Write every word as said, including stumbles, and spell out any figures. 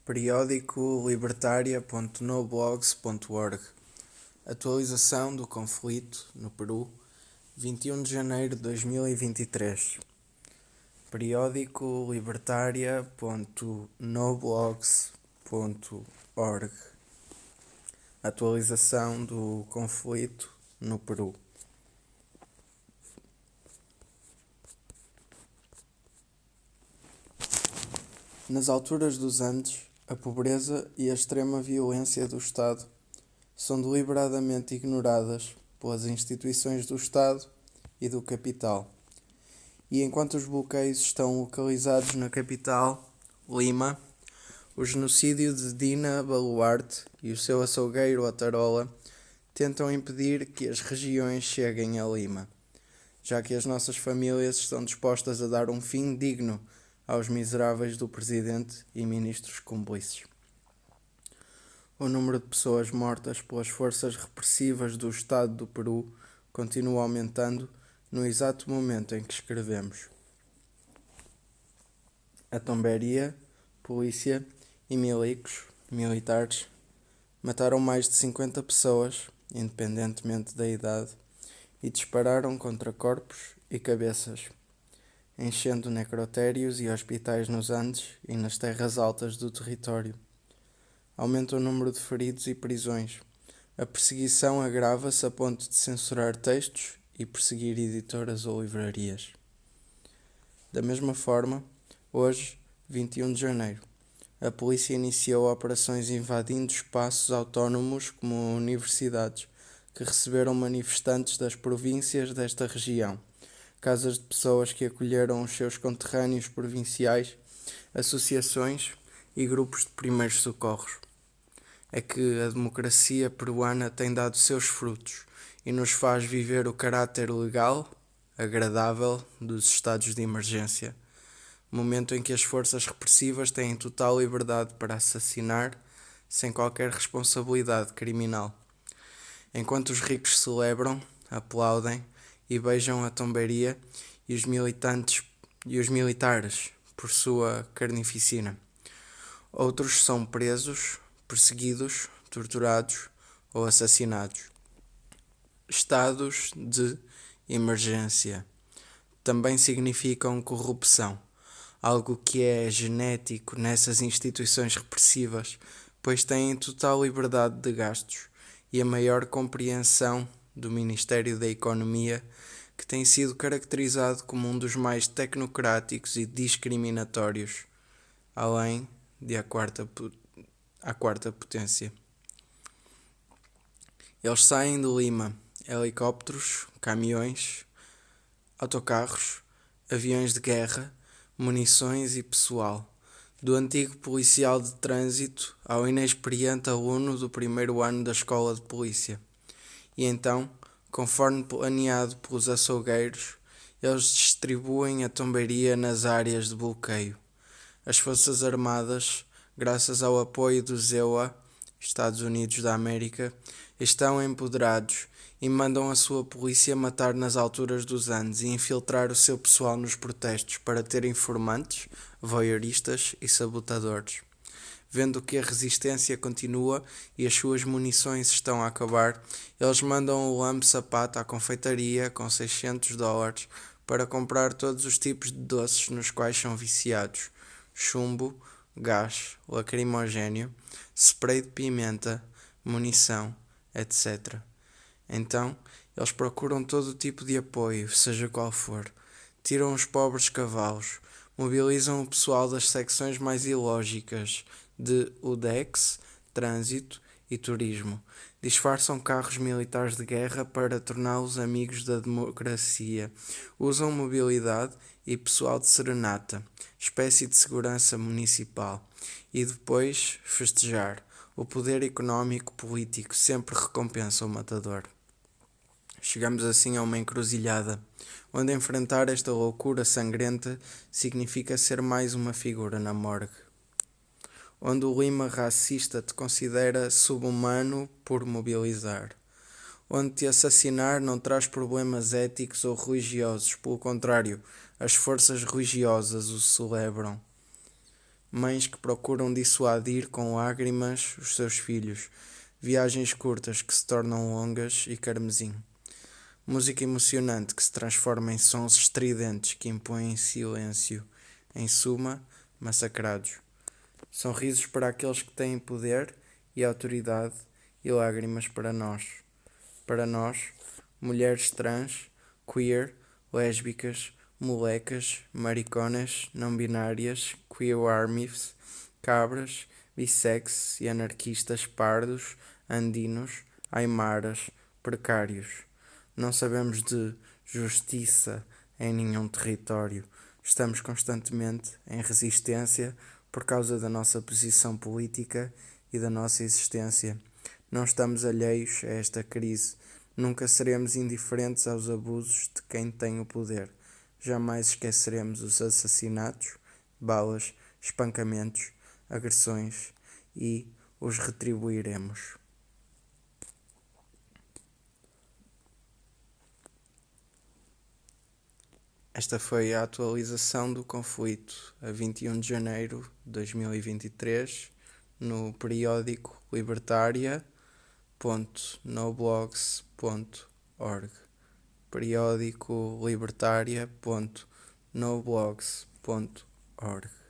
Periódico libertaria ponto noblogs ponto org. Atualização do conflito no Peru, vinte e um de janeiro de dois mil e vinte e três. Periódico libertaria ponto noblogs ponto org. Atualização do conflito no Peru. Nas alturas dos Andes, a pobreza e a extrema violência do Estado são deliberadamente ignoradas pelas instituições do Estado e do capital. E enquanto os bloqueios estão localizados na capital, Lima, o genocídio de Dina Boluarte e o seu açougueiro Otarola tentam impedir que as regiões cheguem a Lima, já que as nossas famílias estão dispostas a dar um fim digno aos miseráveis do presidente e ministros cúmplices. O número de pessoas mortas pelas forças repressivas do Estado do Peru continua aumentando no exato momento em que escrevemos. A tombaria, polícia e milicos, militares, mataram mais de cinquenta pessoas, independentemente da idade, e dispararam contra corpos e cabeças, enchendo necrotérios e hospitais nos Andes e nas terras altas do território. Aumenta o número de feridos e prisões. A perseguição agrava-se a ponto de censurar textos e perseguir editoras ou livrarias. Da mesma forma, hoje, vinte e um de janeiro, a polícia iniciou operações invadindo espaços autónomos como universidades, que receberam manifestantes das províncias desta região, casas de pessoas que acolheram os seus conterrâneos provinciais, associações e grupos de primeiros socorros. É que a democracia peruana tem dado seus frutos e nos faz viver o caráter legal, agradável, dos estados de emergência, momento em que as forças repressivas têm total liberdade para assassinar sem qualquer responsabilidade criminal. Enquanto os ricos celebram, aplaudem e beijam a tombaria e os militantes e os militares por sua carnificina. Outros são presos, perseguidos, torturados ou assassinados. Estados de emergência também significam corrupção, algo que é genético nessas instituições repressivas, pois têm total liberdade de gastos e a maior compreensão do Ministério da Economia, que tem sido caracterizado como um dos mais tecnocráticos e discriminatórios, além de a quarta, a quarta potência. Eles saem de Lima, helicópteros, caminhões, autocarros, aviões de guerra, munições e pessoal, do antigo policial de trânsito ao inexperiente aluno do primeiro ano da escola de polícia. E então, conforme planeado pelos açougueiros, eles distribuem a tombaria nas áreas de bloqueio. As Forças Armadas, graças ao apoio dos E U A, Estados Unidos da América, estão empoderados e mandam a sua polícia matar nas alturas dos Andes e infiltrar o seu pessoal nos protestos para ter informantes, voyeuristas e sabotadores. Vendo que a resistência continua e as suas munições estão a acabar, eles mandam o lambe sapato à confeitaria com seiscentos dólares para comprar todos os tipos de doces nos quais são viciados: chumbo, gás, lacrimogéneo, spray de pimenta, munição, etcétera. Então, eles procuram todo o tipo de apoio, seja qual for. Tiram os pobres cavalos, mobilizam o pessoal das secções mais ilógicas de U D E X, Trânsito e Turismo. Disfarçam carros militares de guerra para torná-los amigos da democracia. Usam mobilidade e pessoal de serenata, espécie de segurança municipal. E depois, festejar. O poder económico político sempre recompensa o matador. Chegamos assim a uma encruzilhada, onde enfrentar esta loucura sangrenta significa ser mais uma figura na morgue. Onde o Lima racista te considera sub-humano por mobilizar. Onde te assassinar não traz problemas éticos ou religiosos, pelo contrário, as forças religiosas o celebram. mães que procuram dissuadir com lágrimas os seus filhos, viagens curtas que se tornam longas e carmesim. Música emocionante que se transforma em sons estridentes que impõem silêncio, em suma, massacrados. Sorrisos para aqueles que têm poder e autoridade e lágrimas para nós. Para nós, mulheres trans, queer, lésbicas, molecas, mariconas, não binárias, queer armies, cabras, bissex e anarquistas pardos, andinos, aimaras, precários. Não sabemos de justiça em nenhum território. Estamos constantemente em resistência por causa da nossa posição política e da nossa existência. Não estamos alheios a esta crise. Nunca seremos indiferentes aos abusos de quem tem o poder. Jamais esqueceremos os assassinatos, balas, espancamentos, agressões e os retribuiremos. Esta foi a atualização do conflito a vinte e um de janeiro de dois mil e vinte e três no periódico libertaria ponto noblogs ponto org. periódico libertaria ponto noblogs ponto org